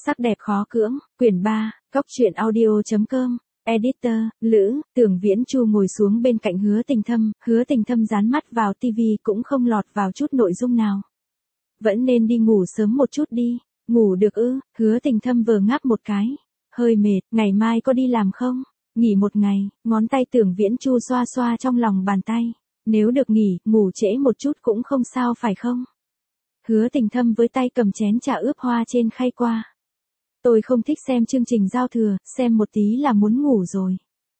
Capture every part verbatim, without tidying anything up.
Sắc đẹp khó cưỡng, quyển ba, Cóc truyện audio chấm com, editor, Lữ, Tưởng Viễn Chu ngồi xuống bên cạnh Hứa Tình Thâm, Hứa Tình Thâm dán mắt vào tivi cũng không lọt vào chút nội dung nào. Vẫn nên đi ngủ sớm một chút đi, ngủ được ư, Hứa Tình Thâm vờ ngáp một cái, hơi mệt, ngày mai có đi làm không? Nghỉ một ngày, ngón tay Tưởng Viễn Chu xoa xoa trong lòng bàn tay, nếu được nghỉ, ngủ trễ một chút cũng không sao phải không? Hứa Tình Thâm với tay cầm chén trà ướp hoa trên khay qua. Tôi không thích xem chương trình giao thừa, xem một tí là muốn ngủ rồi.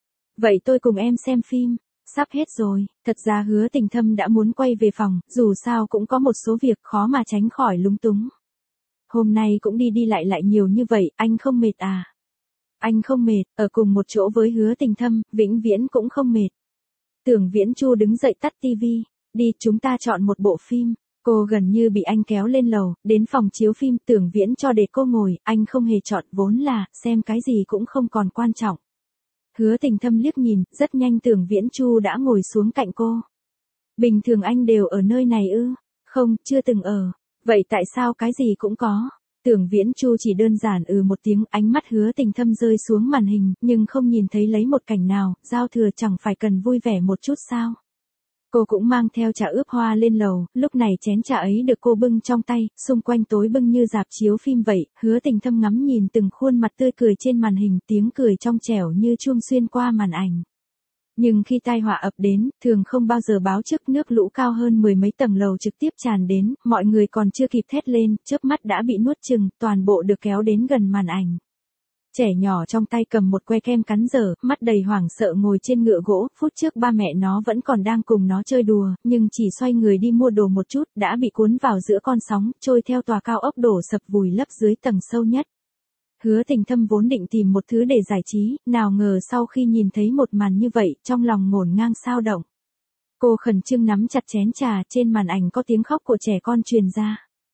Vậy tôi cùng em xem phim, sắp hết rồi, thật ra Hứa Tình Thâm đã muốn quay về phòng, dù sao cũng có một số việc khó mà tránh khỏi lúng túng. Hôm nay cũng đi đi lại lại nhiều như vậy, anh không mệt à? Anh không mệt, ở cùng một chỗ với Hứa Tình Thâm, vĩnh viễn cũng không mệt. Tưởng Viễn Chu đứng dậy tắt tivi, đi chúng ta chọn một bộ phim. Cô gần như bị anh kéo lên lầu, đến phòng chiếu phim Tưởng Viễn cho để cô ngồi, anh không hề chọn vốn là, xem cái gì cũng không còn quan trọng. Hứa Tình Thâm liếc nhìn, rất nhanh Tưởng Viễn Chu đã ngồi xuống cạnh cô. Bình thường anh đều ở nơi này ư? Không, chưa từng ở. Vậy tại sao cái gì cũng có? Tưởng Viễn Chu chỉ đơn giản ừ một tiếng, ánh mắt Hứa Tình Thâm rơi xuống màn hình, nhưng không nhìn thấy lấy một cảnh nào, giao thừa chẳng phải cần vui vẻ một chút sao? Cô cũng mang theo trà ướp hoa lên lầu, lúc này chén trà ấy được cô bưng trong tay, xung quanh tối bưng như rạp chiếu phim vậy, Hứa Tình Thâm ngắm nhìn từng khuôn mặt tươi cười trên màn hình, tiếng cười trong trẻo như chuông xuyên qua màn ảnh. Nhưng khi tai họa ập đến, thường không bao giờ báo trước, nước lũ cao hơn mười mấy tầng lầu trực tiếp tràn đến, mọi người còn chưa kịp thét lên, chớp mắt đã bị nuốt chừng, toàn bộ được kéo đến gần màn ảnh. Trẻ nhỏ trong tay cầm một que kem cắn dở, mắt đầy hoảng sợ ngồi trên ngựa gỗ, phút trước ba mẹ nó vẫn còn đang cùng nó chơi đùa, nhưng chỉ xoay người đi mua đồ một chút, đã bị cuốn vào giữa con sóng, trôi theo tòa cao ốc đổ sập vùi lấp dưới tầng sâu nhất. Hứa Tình Thâm vốn định tìm một thứ để giải trí, nào ngờ sau khi nhìn thấy một màn như vậy, trong lòng ngổn ngang xao động. Cô khẩn trương nắm chặt chén trà, trên màn ảnh có tiếng khóc của trẻ con truyền ra.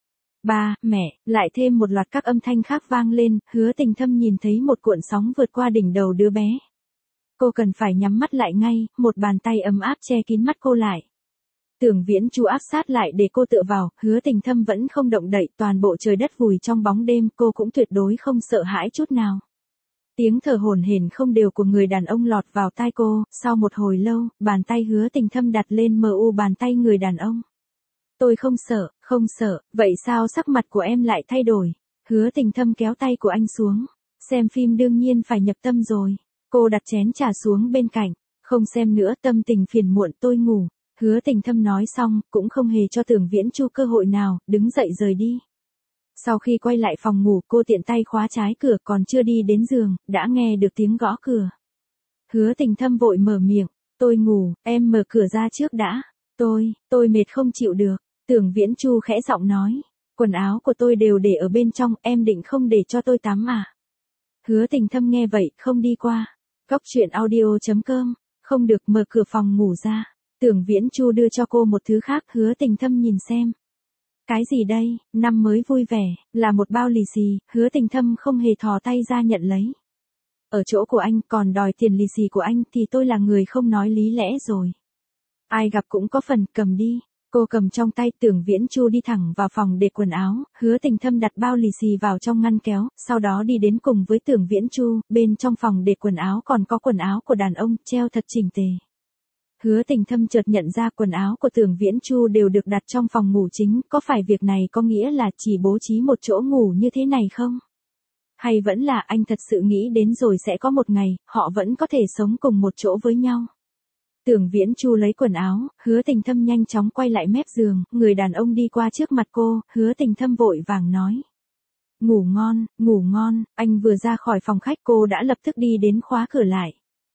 Ba, mẹ, lại thêm một loạt các âm thanh khác vang lên, Hứa Tình Thâm nhìn thấy một cuộn sóng vượt qua đỉnh đầu đứa bé. Cô cần phải nhắm mắt lại ngay, một bàn tay ấm áp che kín mắt cô lại. Tưởng Viễn Chu áp sát lại để cô tựa vào, Hứa Tình Thâm vẫn không động đậy, toàn bộ trời đất vùi trong bóng đêm, cô cũng tuyệt đối không sợ hãi chút nào. Tiếng thở hổn hển không đều của người đàn ông lọt vào tai cô, sau một hồi lâu, bàn tay Hứa Tình Thâm đặt lên mờ u bàn tay người đàn ông. Tôi không sợ, không sợ, vậy sao sắc mặt của em lại thay đổi? Hứa Tình Thâm kéo tay của anh xuống. Xem phim đương nhiên phải nhập tâm rồi. Cô đặt chén trà xuống bên cạnh. Không xem nữa, tâm tình phiền muộn, tôi ngủ. Hứa Tình Thâm nói xong, cũng không hề cho Tưởng Viễn Chu cơ hội nào, đứng dậy rời đi. Sau khi quay lại phòng ngủ, cô tiện tay khóa trái cửa, còn chưa đi đến giường, đã nghe được tiếng gõ cửa. Hứa Tình Thâm vội mở miệng. Tôi ngủ, em mở cửa ra trước đã. Tôi, tôi mệt không chịu được. Tưởng Viễn Chu khẽ giọng nói, quần áo của tôi đều để ở bên trong, em định không để cho tôi tắm à? Hứa Tình Thâm nghe vậy, không đi qua. Cóc truyện audio chấm com, không được, mở cửa phòng ngủ ra. Tưởng Viễn Chu đưa cho cô một thứ khác, Hứa Tình Thâm nhìn xem. Cái gì đây, năm mới vui vẻ, là một bao lì xì, Hứa Tình Thâm không hề thò tay ra nhận lấy. Ở chỗ của anh, còn đòi tiền lì xì của anh thì tôi là người không nói lý lẽ rồi. Ai gặp cũng có phần, cầm đi. Cô cầm trong tay, Tưởng Viễn Chu đi thẳng vào phòng để quần áo, Hứa Tình Thâm đặt bao lì xì vào trong ngăn kéo, sau đó đi đến cùng với Tưởng Viễn Chu, bên trong phòng để quần áo còn có quần áo của đàn ông, treo thật chỉnh tề. Hứa Tình Thâm chợt nhận ra quần áo của Tưởng Viễn Chu đều được đặt trong phòng ngủ chính, có phải việc này có nghĩa là chỉ bố trí một chỗ ngủ như thế này không? Hay vẫn là anh thật sự nghĩ đến rồi sẽ có một ngày, họ vẫn có thể sống cùng một chỗ với nhau? Tưởng Viễn Chu lấy quần áo, Hứa Tình Thâm nhanh chóng quay lại mép giường, người đàn ông đi qua trước mặt cô, Hứa Tình Thâm vội vàng nói. Ngủ ngon, ngủ ngon, anh vừa ra khỏi phòng khách cô đã lập tức đi đến khóa cửa lại.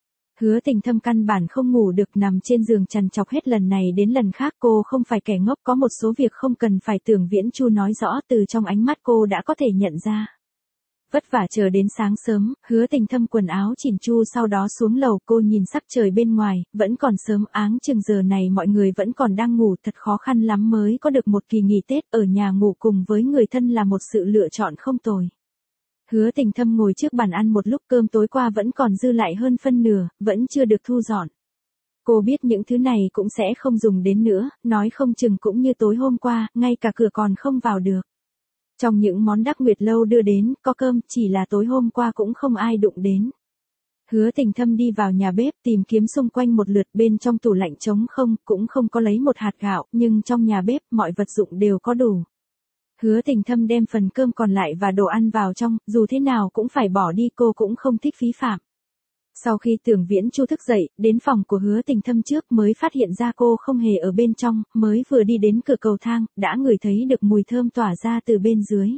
Hứa Tình Thâm căn bản không ngủ được, nằm trên giường trằn trọc hết lần này đến lần khác, cô không phải kẻ ngốc, có một số việc không cần phải Tưởng Viễn Chu nói rõ, từ trong ánh mắt cô đã có thể nhận ra. Vất vả chờ đến sáng sớm, Hứa Tình Thâm quần áo chỉn chu sau đó xuống lầu, cô nhìn sắc trời bên ngoài, vẫn còn sớm, áng chừng giờ này mọi người vẫn còn đang ngủ, thật khó khăn lắm mới có được một kỳ nghỉ Tết, ở nhà ngủ cùng với người thân là một sự lựa chọn không tồi. Hứa Tình Thâm ngồi trước bàn ăn một lúc, cơm tối qua vẫn còn dư lại hơn phân nửa, vẫn chưa được thu dọn. Cô biết những thứ này cũng sẽ không dùng đến nữa, nói không chừng cũng như tối hôm qua, ngay cả cửa còn không vào được. Trong những món Đắc Nguyệt Lâu đưa đến, có cơm, chỉ là tối hôm qua cũng không ai đụng đến. Hứa Tình Thâm đi vào nhà bếp tìm kiếm xung quanh một lượt, bên trong tủ lạnh trống không, cũng không có lấy một hạt gạo, nhưng trong nhà bếp mọi vật dụng đều có đủ. Hứa Tình Thâm đem phần cơm còn lại và đồ ăn vào trong, dù thế nào cũng phải bỏ đi, cô cũng không thích phí phạm. Sau khi Tưởng Viễn Chu thức dậy, đến phòng của Hứa Tình Thâm trước mới phát hiện ra cô không hề ở bên trong, mới vừa đi đến cửa cầu thang, đã ngửi thấy được mùi thơm tỏa ra từ bên dưới.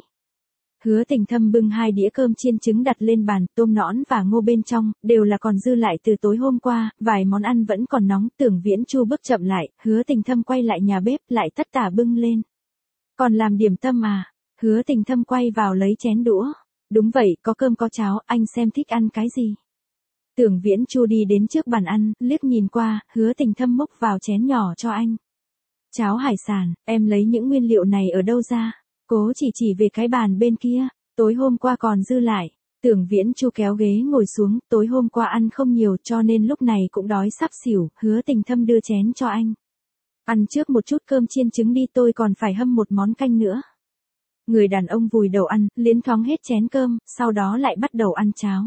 Hứa Tình Thâm bưng hai đĩa cơm chiên trứng đặt lên bàn, tôm nõn và ngô bên trong, đều là còn dư lại từ tối hôm qua, vài món ăn vẫn còn nóng. Tưởng Viễn Chu bước chậm lại, Hứa Tình Thâm quay lại nhà bếp, lại tất tả bưng lên. Còn làm điểm tâm à? Hứa Tình Thâm quay vào lấy chén đũa. Đúng vậy, có cơm có cháo, anh xem thích ăn cái gì? Tưởng Viễn Chu đi đến trước bàn ăn, liếc nhìn qua, Hứa Tình Thâm múc vào chén nhỏ cho anh. Cháo hải sản, em lấy những nguyên liệu này ở đâu ra? Cố chỉ chỉ về cái bàn bên kia, tối hôm qua còn dư lại. Tưởng Viễn Chu kéo ghế ngồi xuống, tối hôm qua ăn không nhiều cho nên lúc này cũng đói sắp xỉu. Hứa Tình Thâm đưa chén cho anh. Ăn trước một chút cơm chiên trứng đi, tôi còn phải hâm một món canh nữa. Người đàn ông vùi đầu ăn, liến thoáng hết chén cơm, sau đó lại bắt đầu ăn cháo.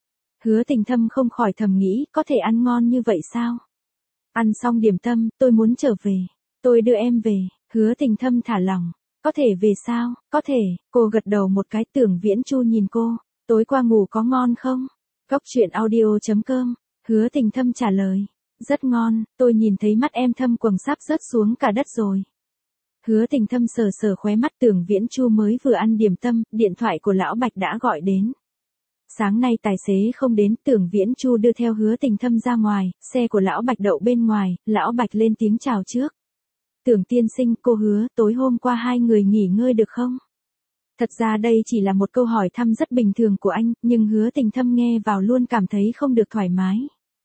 Hứa Tình Thâm không khỏi thầm nghĩ, có thể ăn ngon như vậy sao? Ăn xong điểm tâm, tôi muốn trở về. Tôi đưa em về. Hứa Tình Thâm thả lỏng. Có thể về sao? Có thể. Cô gật đầu một cái. Tưởng Viễn Chu nhìn cô. Tối qua ngủ có ngon không? Cóc truyện audio chấm com. Hứa Tình Thâm trả lời. Rất ngon, tôi nhìn thấy mắt em thâm quầng sắp rớt xuống cả đất rồi. Hứa Tình Thâm sờ sờ khóe mắt. Tưởng Viễn Chu mới vừa ăn điểm tâm, điện thoại của Lão Bạch đã gọi đến. Sáng nay tài xế không đến, Tưởng Viễn Chu đưa theo Hứa Tình Thâm ra ngoài, xe của Lão Bạch đậu bên ngoài, Lão Bạch lên tiếng chào trước. Tưởng tiên sinh, cô Hứa, tối hôm qua hai người nghỉ ngơi được không? Thật ra đây chỉ là một câu hỏi thăm rất bình thường của anh, nhưng Hứa Tình Thâm nghe vào luôn cảm thấy không được thoải mái.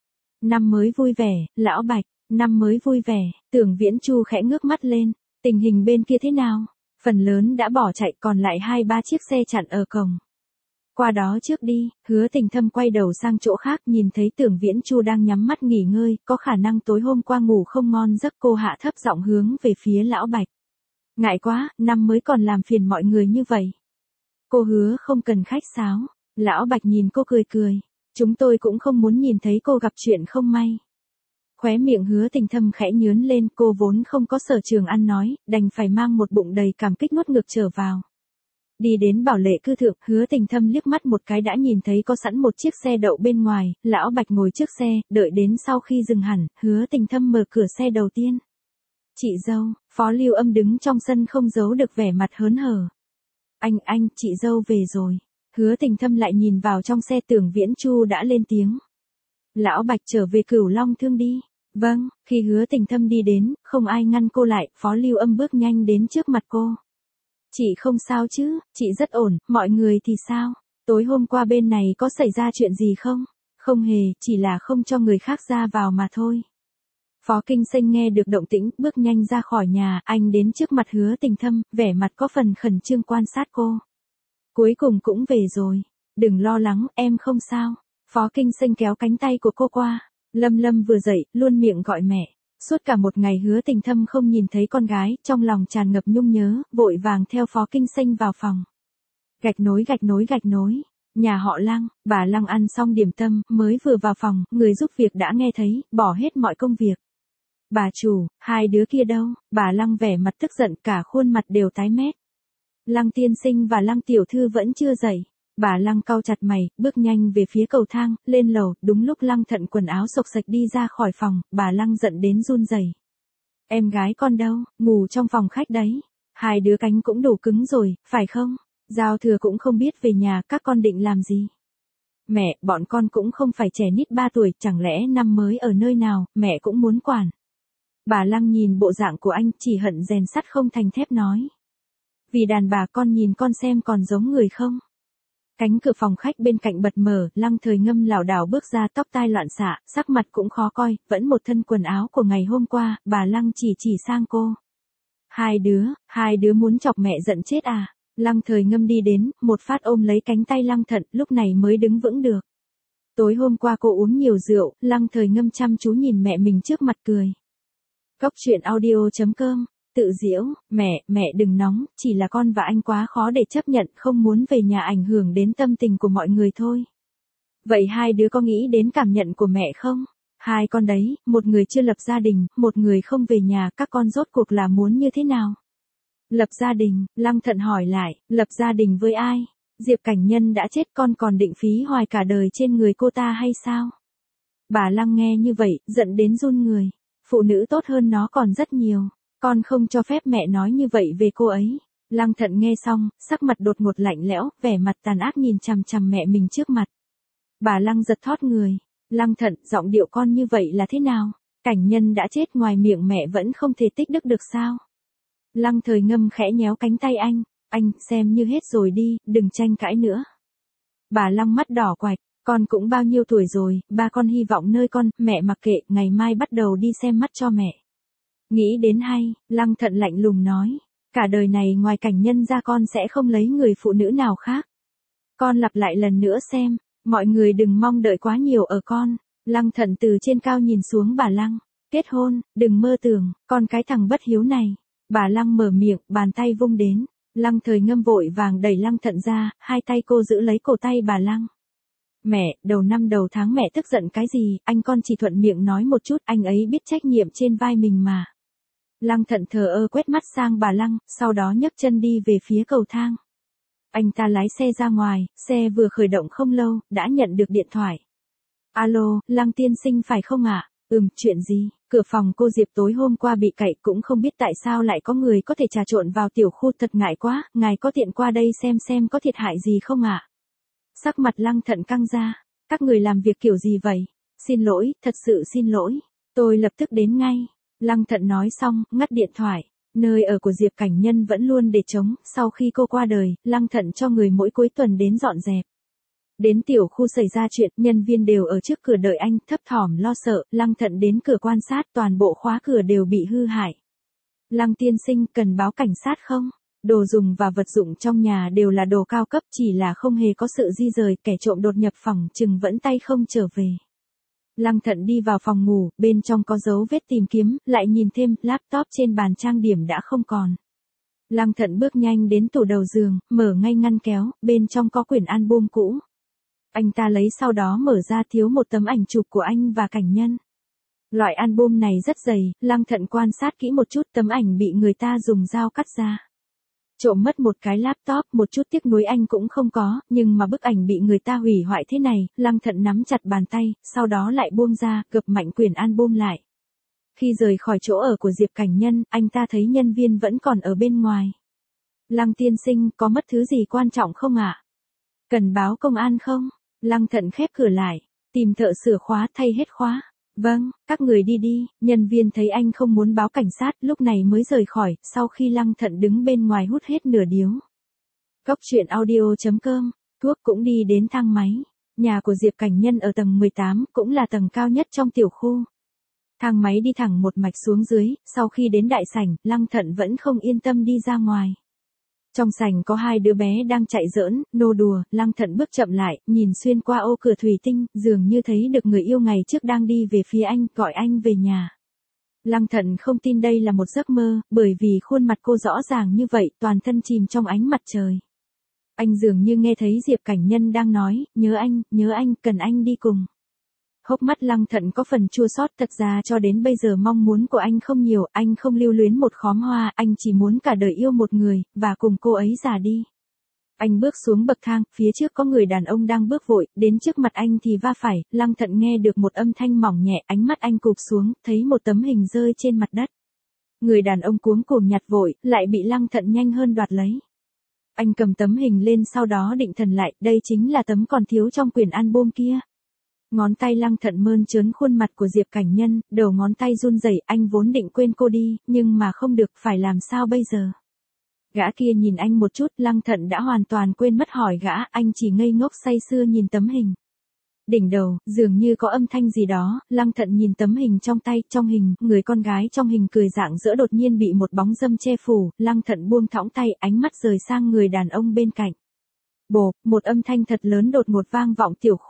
Năm mới vui vẻ, Lão Bạch, năm mới vui vẻ. Tưởng Viễn Chu khẽ ngước mắt lên, tình hình bên kia thế nào? Phần lớn đã bỏ chạy, còn lại hai ba chiếc xe chặn ở cổng. Qua đó trước đi. Hứa Tình Thâm quay đầu sang chỗ khác, nhìn thấy Tưởng Viễn Chu đang nhắm mắt nghỉ ngơi, có khả năng tối hôm qua ngủ không ngon giấc. Cô hạ thấp giọng hướng về phía Lão Bạch. Ngại quá, năm mới còn làm phiền mọi người như vậy. Cô Hứa không cần khách sáo. Lão Bạch nhìn cô cười cười. Chúng tôi cũng không muốn nhìn thấy cô gặp chuyện không may. Khóe miệng Hứa Tình Thâm khẽ nhướn lên, cô vốn không có sở trường ăn nói, đành phải mang một bụng đầy cảm kích nuốt ngược trở vào. Đi đến Bảo Lệ cư thượng, Hứa Tình Thâm liếc mắt một cái đã nhìn thấy có sẵn một chiếc xe đậu bên ngoài, Lão Bạch ngồi trước xe, đợi đến sau khi dừng hẳn, Hứa Tình Thâm mở cửa xe đầu tiên. Chị dâu, Phó Lưu Âm đứng trong sân không giấu được vẻ mặt hớn hở. Anh, anh, chị dâu về rồi. Hứa Tình Thâm lại nhìn vào trong xe. Tưởng Viễn Chu đã lên tiếng. Lão Bạch trở về Cửu Long Thương đi. Vâng, khi Hứa Tình Thâm đi đến, không ai ngăn cô lại, Phó Lưu Âm bước nhanh đến trước mặt cô. Chị không sao chứ, chị rất ổn, mọi người thì sao? Tối hôm qua bên này có xảy ra chuyện gì không? Không hề, chỉ là không cho người khác ra vào mà thôi. Phó Kinh Sinh nghe được động tĩnh, bước nhanh ra khỏi nhà, anh đến trước mặt Hứa Tình Thâm, vẻ mặt có phần khẩn trương quan sát cô. Cuối cùng cũng về rồi. Đừng lo lắng, em không sao. Phó Kinh Sinh kéo cánh tay của cô qua. Lâm Lâm vừa dậy, luôn miệng gọi mẹ. Suốt cả một ngày Hứa Tình Thâm không nhìn thấy con gái, trong lòng tràn ngập nhung nhớ, vội vàng theo Phó Kinh Sinh vào phòng. Gạch nối gạch nối gạch nối. Nhà họ Lăng, bà Lăng ăn xong điểm tâm, mới vừa vào phòng, người giúp việc đã nghe thấy, bỏ hết mọi công việc. Bà chủ, hai đứa kia đâu? Bà Lăng vẻ mặt tức giận, cả khuôn mặt đều tái mét. Lăng tiên sinh và Lăng tiểu thư vẫn chưa dậy. Bà Lăng cau chặt mày, bước nhanh về phía cầu thang, lên lầu, đúng lúc Lăng Thận quần áo xộc xạch đi ra khỏi phòng, bà Lăng giận đến run rẩy. Em gái con đâu, ngủ trong phòng khách đấy. Hai đứa cánh cũng đủ cứng rồi, phải không? Giao thừa cũng không biết về nhà, các con định làm gì? Mẹ, bọn con cũng không phải trẻ nít ba tuổi, chẳng lẽ năm mới ở nơi nào, mẹ cũng muốn quản. Bà Lăng nhìn bộ dạng của anh, chỉ hận rèn sắt không thành thép nói. Vì đàn bà con nhìn con xem còn giống người không? Cánh cửa phòng khách bên cạnh bật mở, Lăng Thời Ngâm lảo đảo bước ra, tóc tai loạn xạ, sắc mặt cũng khó coi, vẫn một thân quần áo của ngày hôm qua. Bà Lăng chỉ chỉ sang cô. Hai đứa, hai đứa muốn chọc mẹ giận chết à? Lăng Thời Ngâm đi đến, một phát ôm lấy cánh tay Lăng Thận, lúc này mới đứng vững được. Tối hôm qua cô uống nhiều rượu, Lăng Thời Ngâm chăm chú nhìn mẹ mình trước mặt cười. Cóc truyện audio chấm com tự giễu, mẹ, mẹ đừng nóng, chỉ là con và anh quá khó để chấp nhận, không muốn về nhà ảnh hưởng đến tâm tình của mọi người thôi. Vậy hai đứa có nghĩ đến cảm nhận của mẹ không? Hai con đấy, một người chưa lập gia đình, một người không về nhà, các con rốt cuộc là muốn như thế nào? Lập gia đình, Lăng Thận hỏi lại, lập gia đình với ai? Diệp Cảnh Nhân đã chết, con còn định phí hoài cả đời trên người cô ta hay sao? Bà Lăng nghe như vậy, giận đến run người. Phụ nữ tốt hơn nó còn rất nhiều. Con không cho phép mẹ nói như vậy về cô ấy. Lăng Thận nghe xong, sắc mặt đột ngột lạnh lẽo, vẻ mặt tàn ác nhìn chằm chằm mẹ mình trước mặt. Bà Lăng giật thót người. Lăng Thận, giọng điệu con như vậy là thế nào? Cảnh Nhân đã chết, ngoài miệng mẹ vẫn không thể tích đức được sao? Lăng Thời Ngâm khẽ nhéo cánh tay anh. Anh, xem như hết rồi đi, đừng tranh cãi nữa. Bà Lăng mắt đỏ quạch. Con cũng bao nhiêu tuổi rồi, ba con hy vọng nơi con, mẹ mặc kệ, ngày mai bắt đầu đi xem mắt cho mẹ. Nghĩ đến hay, Lăng Thận lạnh lùng nói. Cả đời này ngoài Cảnh Nhân ra con sẽ không lấy người phụ nữ nào khác. Con lặp lại lần nữa xem, mọi người đừng mong đợi quá nhiều ở con. Lăng Thận từ trên cao nhìn xuống bà Lăng. Kết hôn, đừng mơ tưởng, con cái thằng bất hiếu này. Bà Lăng mở miệng, bàn tay vung đến. Lăng Thời Ngâm vội vàng đẩy Lăng Thận ra, hai tay cô giữ lấy cổ tay bà Lăng. Mẹ, đầu năm đầu tháng mẹ tức giận cái gì, anh con chỉ thuận miệng nói một chút, anh ấy biết trách nhiệm trên vai mình mà. Lăng Thận thờ ơ quét mắt sang bà Lăng, sau đó nhấc chân đi về phía cầu thang. Anh ta lái xe ra ngoài, xe vừa khởi động không lâu, đã nhận được điện thoại. Alo, Lăng tiên sinh phải không ạ? Ừm, chuyện gì? Cửa phòng cô Diệp tối hôm qua bị cậy, cũng không biết tại sao lại có người có thể trà trộn vào tiểu khu, thật ngại quá, ngài có tiện qua đây xem xem có thiệt hại gì không ạ? Sắc mặt Lăng Thận căng ra. Các người làm việc kiểu gì vậy? Xin lỗi, thật sự xin lỗi. Tôi lập tức đến ngay. Lăng Thận nói xong, ngắt điện thoại. Nơi ở của Diệp Cảnh Nhân vẫn luôn để trống, sau khi cô qua đời, Lăng Thận cho người mỗi cuối tuần đến dọn dẹp. Đến tiểu khu xảy ra chuyện, nhân viên đều ở trước cửa đợi anh, thấp thỏm lo sợ, Lăng Thận đến cửa quan sát, toàn bộ khóa cửa đều bị hư hại. Lăng tiên sinh, cần báo cảnh sát không? Đồ dùng và vật dụng trong nhà đều là đồ cao cấp, chỉ là không hề có sự di rời, kẻ trộm đột nhập phòng chừng vẫn tay không trở về. Lăng Thận đi vào phòng ngủ, bên trong có dấu vết tìm kiếm, lại nhìn thêm, laptop trên bàn trang điểm đã không còn. Lăng Thận bước nhanh đến tủ đầu giường, mở ngay ngăn kéo, bên trong có quyển album cũ. Anh ta lấy sau đó mở ra, thiếu một tấm ảnh chụp của anh và Cảnh Nhân. Loại album này rất dày, Lăng Thận quan sát kỹ một chút, tấm ảnh bị người ta dùng dao cắt ra. Trộm mất một cái laptop, một chút tiếc nuối anh cũng không có, nhưng mà bức ảnh bị người ta hủy hoại thế này, Lăng Thận nắm chặt bàn tay, sau đó lại buông ra, gập mạnh quyển album lại. Khi rời khỏi chỗ ở của Diệp Cảnh Nhân, anh ta thấy nhân viên vẫn còn ở bên ngoài. Lăng tiên sinh, có mất thứ gì quan trọng không ạ? Cần báo công an không? Lăng Thận khép cửa lại, tìm thợ sửa khóa thay hết khóa. Vâng, các người đi đi. Nhân viên thấy anh không muốn báo cảnh sát, lúc này mới rời khỏi, sau khi Lăng Thận đứng bên ngoài hút hết nửa điếu. Cốc truyện audio chấm com, thuốc cũng đi đến thang máy. Nhà của Diệp Cảnh Nhân ở tầng mười tám, cũng là tầng cao nhất trong tiểu khu. Thang máy đi thẳng một mạch xuống dưới, sau khi đến đại sảnh, Lăng Thận vẫn không yên tâm đi ra ngoài. Trong sảnh có hai đứa bé đang chạy giỡn, nô đùa, Lăng Thận bước chậm lại, nhìn xuyên qua ô cửa thủy tinh, dường như thấy được người yêu ngày trước đang đi về phía anh, gọi anh về nhà. Lăng Thận không tin đây là một giấc mơ, bởi vì khuôn mặt cô rõ ràng như vậy, toàn thân chìm trong ánh mặt trời. Anh dường như nghe thấy Diệp Cảnh Nhân đang nói, nhớ anh, nhớ anh, cần anh đi cùng. Hốc mắt Lăng Thận có phần chua xót, thật ra cho đến bây giờ mong muốn của anh không nhiều, anh không lưu luyến một khóm hoa, anh chỉ muốn cả đời yêu một người, và cùng cô ấy già đi. Anh bước xuống bậc thang, phía trước có người đàn ông đang bước vội, đến trước mặt anh thì va phải, Lăng Thận nghe được một âm thanh mỏng nhẹ, ánh mắt anh cụp xuống, thấy một tấm hình rơi trên mặt đất. Người đàn ông cuống cuồng nhặt vội, lại bị Lăng Thận nhanh hơn đoạt lấy. Anh cầm tấm hình lên sau đó định thần lại, đây chính là tấm còn thiếu trong quyển album kia. Ngón tay Lăng Thận mơn trớn khuôn mặt của Diệp Cảnh Nhân, đầu ngón tay run rẩy, anh vốn định quên cô đi, nhưng mà không được, phải làm sao bây giờ? Gã kia nhìn anh một chút, Lăng Thận đã hoàn toàn quên mất hỏi gã, anh chỉ ngây ngốc say sưa nhìn tấm hình. Đỉnh đầu, dường như có âm thanh gì đó, Lăng Thận nhìn tấm hình trong tay, trong hình, người con gái trong hình cười rạng rỡ đột nhiên bị một bóng dâm che phủ, Lăng Thận buông thõng tay, ánh mắt rời sang người đàn ông bên cạnh. Bộp, một âm thanh thật lớn đột ngột vang vọng tiểu khu.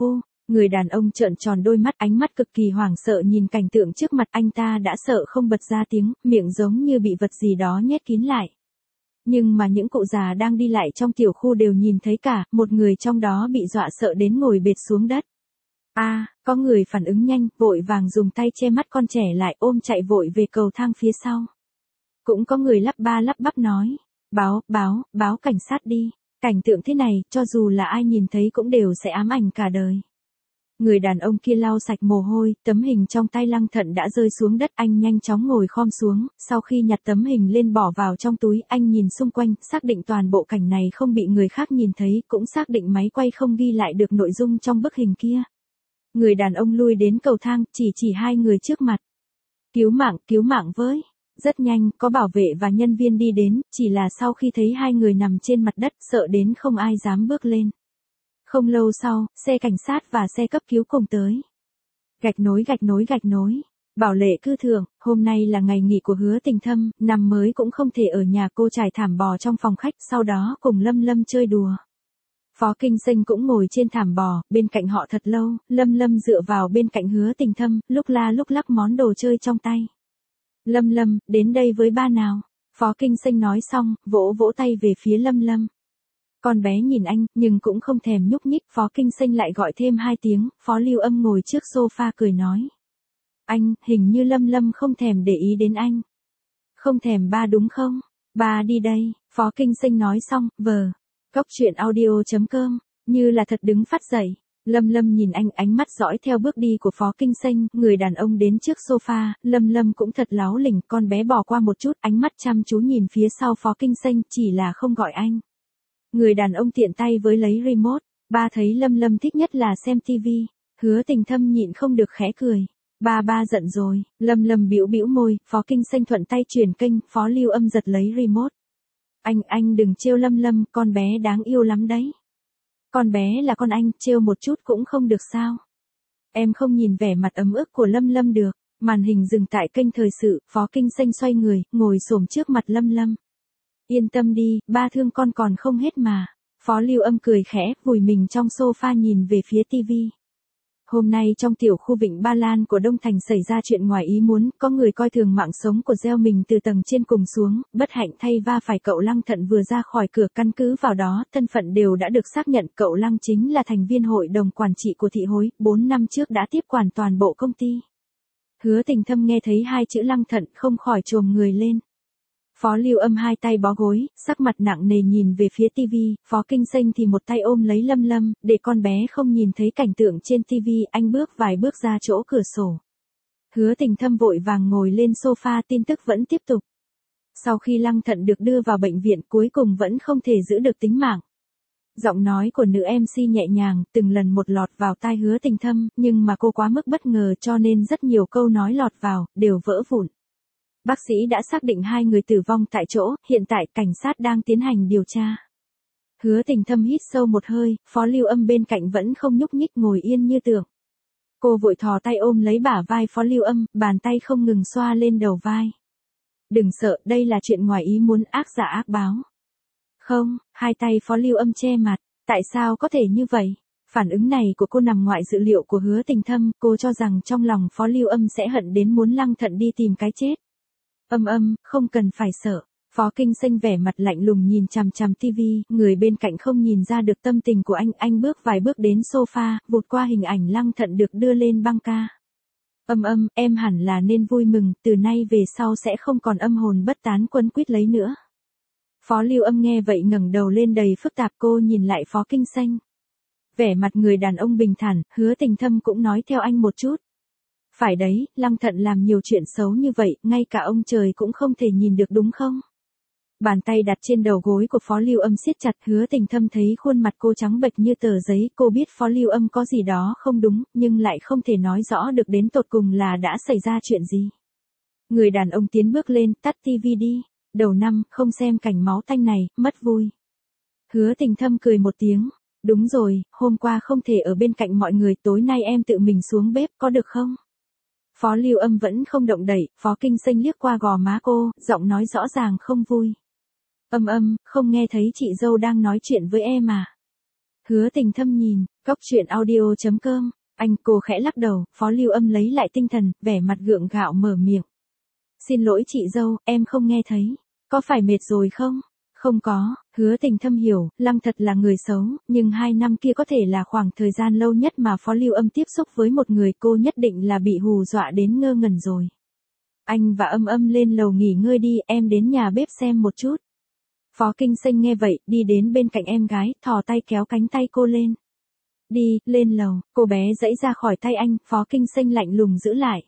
Người đàn ông trợn tròn đôi mắt, ánh mắt cực kỳ hoảng sợ nhìn cảnh tượng trước mặt, anh ta đã sợ không bật ra tiếng, miệng giống như bị vật gì đó nhét kín lại. Nhưng mà những cụ già đang đi lại trong tiểu khu đều nhìn thấy cả, một người trong đó bị dọa sợ đến ngồi bệt xuống đất. A, à, có người phản ứng nhanh, vội vàng dùng tay che mắt con trẻ lại, ôm chạy vội về cầu thang phía sau. Cũng có người lắp ba lắp bắp nói, báo, báo, báo cảnh sát đi. Cảnh tượng thế này, cho dù là ai nhìn thấy cũng đều sẽ ám ảnh cả đời. Người đàn ông kia lau sạch mồ hôi, tấm hình trong tay Lăng Thận đã rơi xuống đất, anh nhanh chóng ngồi khom xuống, sau khi nhặt tấm hình lên bỏ vào trong túi, anh nhìn xung quanh, xác định toàn bộ cảnh này không bị người khác nhìn thấy, cũng xác định máy quay không ghi lại được nội dung trong bức hình kia. Người đàn ông lui đến cầu thang, chỉ chỉ hai người trước mặt. Cứu mạng, cứu mạng với. Rất nhanh, có bảo vệ và nhân viên đi đến, chỉ là sau khi thấy hai người nằm trên mặt đất, sợ đến không ai dám bước lên. Không lâu sau, xe cảnh sát và xe cấp cứu cùng tới. Gạch nối gạch nối gạch nối. Bảo lệ cư thượng, hôm nay là ngày nghỉ của Hứa Tình Thâm, năm mới cũng không thể ở nhà cô trải thảm bò trong phòng khách, sau đó cùng Lâm Lâm chơi đùa. Phó Kinh Sinh cũng ngồi trên thảm bò, bên cạnh họ thật lâu, Lâm Lâm dựa vào bên cạnh Hứa Tình Thâm, lúc la lúc lắc món đồ chơi trong tay. Lâm Lâm, đến đây với ba nào. Phó Kinh Sinh nói xong, vỗ vỗ tay về phía Lâm Lâm. Con bé nhìn anh, nhưng cũng không thèm nhúc nhích, Phó Kinh Sinh lại gọi thêm hai tiếng, Phó Lưu Âm ngồi trước sofa cười nói. Anh, hình như Lâm Lâm không thèm để ý đến anh. Không thèm ba đúng không? Ba đi đây, Phó Kinh Sinh nói xong, vờ. Cóc truyện audio chấm com, như là thật đứng phát dậy. Lâm Lâm nhìn anh, ánh mắt dõi theo bước đi của Phó Kinh Sinh, người đàn ông đến trước sofa, Lâm Lâm cũng thật láo lỉnh, con bé bỏ qua một chút, ánh mắt chăm chú nhìn phía sau Phó Kinh Sinh, chỉ là không gọi anh. Người đàn ông tiện tay với lấy remote, ba thấy Lâm Lâm thích nhất là xem tivi, Hứa Tình Thâm nhịn không được khẽ cười. Ba ba giận rồi, Lâm Lâm bĩu bĩu môi, Phó Kinh Sinh thuận tay chuyển kênh, Phó Lưu Âm giật lấy remote. Anh, anh đừng trêu Lâm Lâm, con bé đáng yêu lắm đấy. Con bé là con anh, trêu một chút cũng không được sao. Em không nhìn vẻ mặt ấm ức của Lâm Lâm được, màn hình dừng tại kênh thời sự, Phó Kinh Sinh xoay người, ngồi xổm trước mặt Lâm Lâm. Yên tâm đi, ba thương con còn không hết mà. Phó Lưu Âm cười khẽ, vùi mình trong sofa nhìn về phía tivi. Hôm nay trong tiểu khu Vịnh Ba Lan của Đông Thành xảy ra chuyện ngoài ý muốn, có người coi thường mạng sống của gieo mình từ tầng trên cùng xuống, bất hạnh thay va phải cậu Lăng Thận vừa ra khỏi cửa, căn cứ vào đó, thân phận đều đã được xác nhận, cậu Lăng chính là thành viên hội đồng quản trị của thị hối, bốn năm trước đã tiếp quản toàn bộ công ty. Hứa Tình Thâm nghe thấy hai chữ Lăng Thận không khỏi chồm người lên. Phó Lưu Âm hai tay bó gối, sắc mặt nặng nề nhìn về phía tivi, Phó Kinh Sinh thì một tay ôm lấy Lâm Lâm, để con bé không nhìn thấy cảnh tượng trên tivi, anh bước vài bước ra chỗ cửa sổ. Hứa Tình Thâm vội vàng ngồi lên sofa, tin tức vẫn tiếp tục. Sau khi Lăng Thận được đưa vào bệnh viện, cuối cùng vẫn không thể giữ được tính mạng. Giọng nói của nữ em xê nhẹ nhàng, từng lần một lọt vào tai Hứa Tình Thâm, nhưng mà cô quá mức bất ngờ cho nên rất nhiều câu nói lọt vào, đều vỡ vụn. Bác sĩ đã xác định hai người tử vong tại chỗ, hiện tại cảnh sát đang tiến hành điều tra. Hứa Tình Thâm hít sâu một hơi, Phó Lưu Âm bên cạnh vẫn không nhúc nhích, ngồi yên như tượng. Cô vội thò tay ôm lấy bả vai Phó Lưu Âm, bàn tay không ngừng xoa lên đầu vai. Đừng sợ, đây là chuyện ngoài ý muốn, ác giả ác báo. Không, hai tay Phó Lưu Âm che mặt, tại sao có thể như vậy? Phản ứng này của cô nằm ngoại dự liệu của Hứa Tình Thâm, cô cho rằng trong lòng Phó Lưu Âm sẽ hận đến muốn Lăng Thận đi tìm cái chết. Âm âm, không cần phải sợ. Phó Kinh Sinh vẻ mặt lạnh lùng nhìn chằm chằm tivi, người bên cạnh không nhìn ra được tâm tình của anh, anh bước vài bước đến sofa, vụt qua hình ảnh Lăng Thận được đưa lên băng ca. Âm âm, em hẳn là nên vui mừng, từ nay về sau sẽ không còn âm hồn bất tán quấn quýt lấy nữa. Phó Lưu Âm nghe vậy ngẩng đầu lên đầy phức tạp, cô nhìn lại Phó Kinh Sinh. Vẻ mặt người đàn ông bình thản, Hứa Tình Thâm cũng nói theo anh một chút. Phải đấy, Lăng Thận làm nhiều chuyện xấu như vậy, ngay cả ông trời cũng không thể nhìn được đúng không? Bàn tay đặt trên đầu gối của Phó Lưu Âm siết chặt, Hứa Tình Thâm thấy khuôn mặt cô trắng bệch như tờ giấy, cô biết Phó Lưu Âm có gì đó không đúng, nhưng lại không thể nói rõ được đến tột cùng là đã xảy ra chuyện gì. Người đàn ông tiến bước lên, tắt tivi đi, đầu năm, không xem cảnh máu tanh này, mất vui. Hứa Tình Thâm cười một tiếng, đúng rồi, hôm qua không thể ở bên cạnh mọi người, tối nay em tự mình xuống bếp, có được không? Phó Lưu Âm vẫn không động đậy, Phó Kinh Sinh liếc qua gò má cô, giọng nói rõ ràng không vui. Âm âm, không nghe thấy chị dâu đang nói chuyện với em à? Hứa Tình Thâm nhìn, cóc truyện audio chấm com Anh, cô khẽ lắc đầu, Phó Lưu Âm lấy lại tinh thần, vẻ mặt gượng gạo mở miệng. Xin lỗi chị dâu, em không nghe thấy. Có phải mệt rồi không? Không có, Hứa Tình Thâm hiểu, Lăng thật là người xấu, nhưng hai năm kia có thể là khoảng thời gian lâu nhất mà Phó Lưu Âm tiếp xúc với một người, cô nhất định là bị hù dọa đến ngơ ngẩn rồi. Anh và Âm Âm lên lầu nghỉ ngơi đi, em đến nhà bếp xem một chút. Phó Kinh Sinh nghe vậy, đi đến bên cạnh em gái, thò tay kéo cánh tay cô lên. Đi, lên lầu, cô bé giãy ra khỏi tay anh, Phó Kinh Sinh lạnh lùng giữ lại.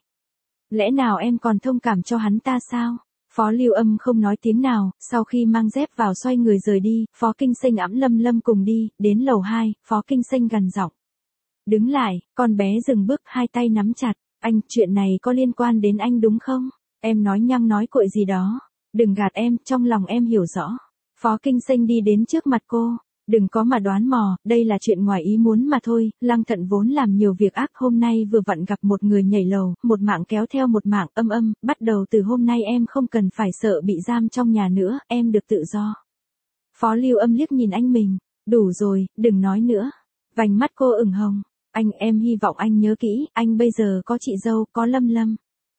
Lẽ nào em còn thông cảm cho hắn ta sao? Phó Lưu Âm không nói tiếng nào, sau khi mang dép vào xoay người rời đi, Phó Kinh Sinh ẵm Lâm Lâm cùng đi, đến lầu hai, Phó Kinh Sinh gằn giọng. Đứng lại, con bé dừng bước, hai tay nắm chặt. Anh, chuyện này có liên quan đến anh đúng không? Em nói nhăng nói cội gì đó. Đừng gạt em, trong lòng em hiểu rõ. Phó Kinh Sinh đi đến trước mặt cô. Đừng có mà đoán mò, đây là chuyện ngoài ý muốn mà thôi, Lăng Thận vốn làm nhiều việc ác, hôm nay vừa vặn gặp một người nhảy lầu, một mạng kéo theo một mạng. Âm Âm, bắt đầu từ hôm nay em không cần phải sợ bị giam trong nhà nữa, em được tự do. Phó Lưu Âm liếc nhìn anh mình, đủ rồi, đừng nói nữa. Vành mắt cô ửng hồng, anh, em hy vọng anh nhớ kỹ, anh bây giờ có chị dâu, có Lâm Lâm.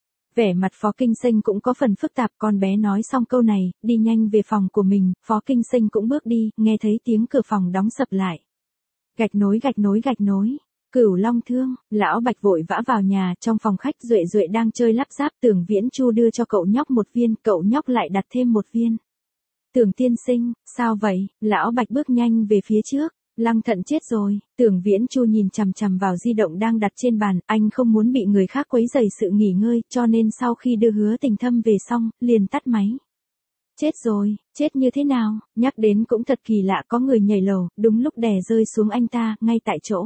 Vẻ mặt Phó Kinh Sinh cũng có phần phức tạp, con bé nói xong câu này, đi nhanh về phòng của mình, Phó Kinh Sinh cũng bước đi, nghe thấy tiếng cửa phòng đóng sập lại. Gạch nối gạch nối gạch nối, Cửu Long Thương, lão Bạch vội vã vào nhà, trong phòng khách Duệ Duệ đang chơi lắp ráp, Tưởng Viễn Chu đưa cho cậu nhóc một viên, cậu nhóc lại đặt thêm một viên. Tưởng tiên sinh, sao vậy? Lão Bạch bước nhanh về phía trước. Lăng Thận chết rồi, Tưởng Viễn Chu nhìn chằm chằm vào di động đang đặt trên bàn, anh không muốn bị người khác quấy rầy sự nghỉ ngơi, cho nên sau khi đưa Hứa Tình Thâm về xong, liền tắt máy. Chết rồi, chết như thế nào? Nhắc đến cũng thật kỳ lạ, có người nhảy lầu, đúng lúc đè rơi xuống anh ta, ngay tại chỗ.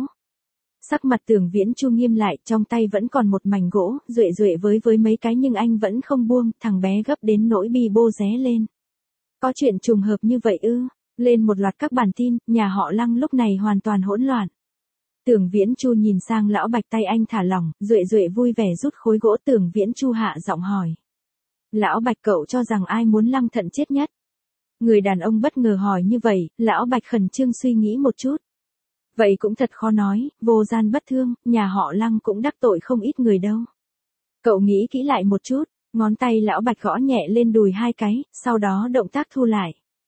Sắc mặt Tưởng Viễn Chu nghiêm lại, trong tay vẫn còn một mảnh gỗ, Duệ Duệ với với mấy cái nhưng anh vẫn không buông, thằng bé gấp đến nỗi bi bô ré lên. Có chuyện trùng hợp như vậy ư? Lên một loạt các bản tin, nhà họ Lăng lúc này hoàn toàn hỗn loạn. Tưởng Viễn Chu nhìn sang lão Bạch, tay anh thả lỏng, Duệ Duệ vui vẻ rút khối gỗ. Tưởng Viễn Chu hạ giọng hỏi. Lão Bạch, cậu cho rằng ai muốn Lăng Thận chết nhất? Người đàn ông bất ngờ hỏi như vậy, lão Bạch khẩn trương suy nghĩ một chút. Vậy cũng thật khó nói, vô gian bất thương, nhà họ Lăng cũng đắc tội không ít người đâu. Cậu nghĩ kỹ lại một chút, ngón tay lão Bạch gõ nhẹ lên đùi hai cái, sau đó động tác thu lại.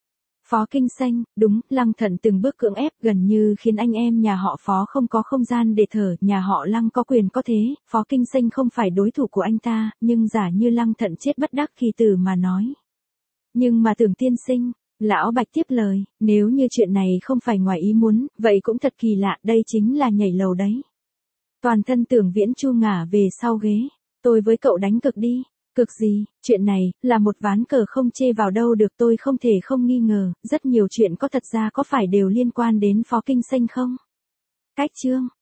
Phó Kinh Sinh, đúng, Lăng Thận từng bước cưỡng ép, gần như khiến anh em nhà họ Phó không có không gian để thở, nhà họ Lăng có quyền có thế, Phó Kinh Sinh không phải đối thủ của anh ta, nhưng giả như Lăng Thận chết bất đắc kỳ tử mà nói. Nhưng mà Tưởng tiên sinh, lão Bạch tiếp lời, nếu như chuyện này không phải ngoài ý muốn, vậy cũng thật kỳ lạ, đây chính là nhảy lầu đấy. Toàn thân Tưởng Viễn Chu ngả về sau ghế, tôi với cậu đánh cực đi. Cực gì, chuyện này, là một ván cờ không chê vào đâu được, tôi không thể không nghi ngờ, rất nhiều chuyện có thật ra có phải đều liên quan đến Phó Kinh Sinh không? Cách chương.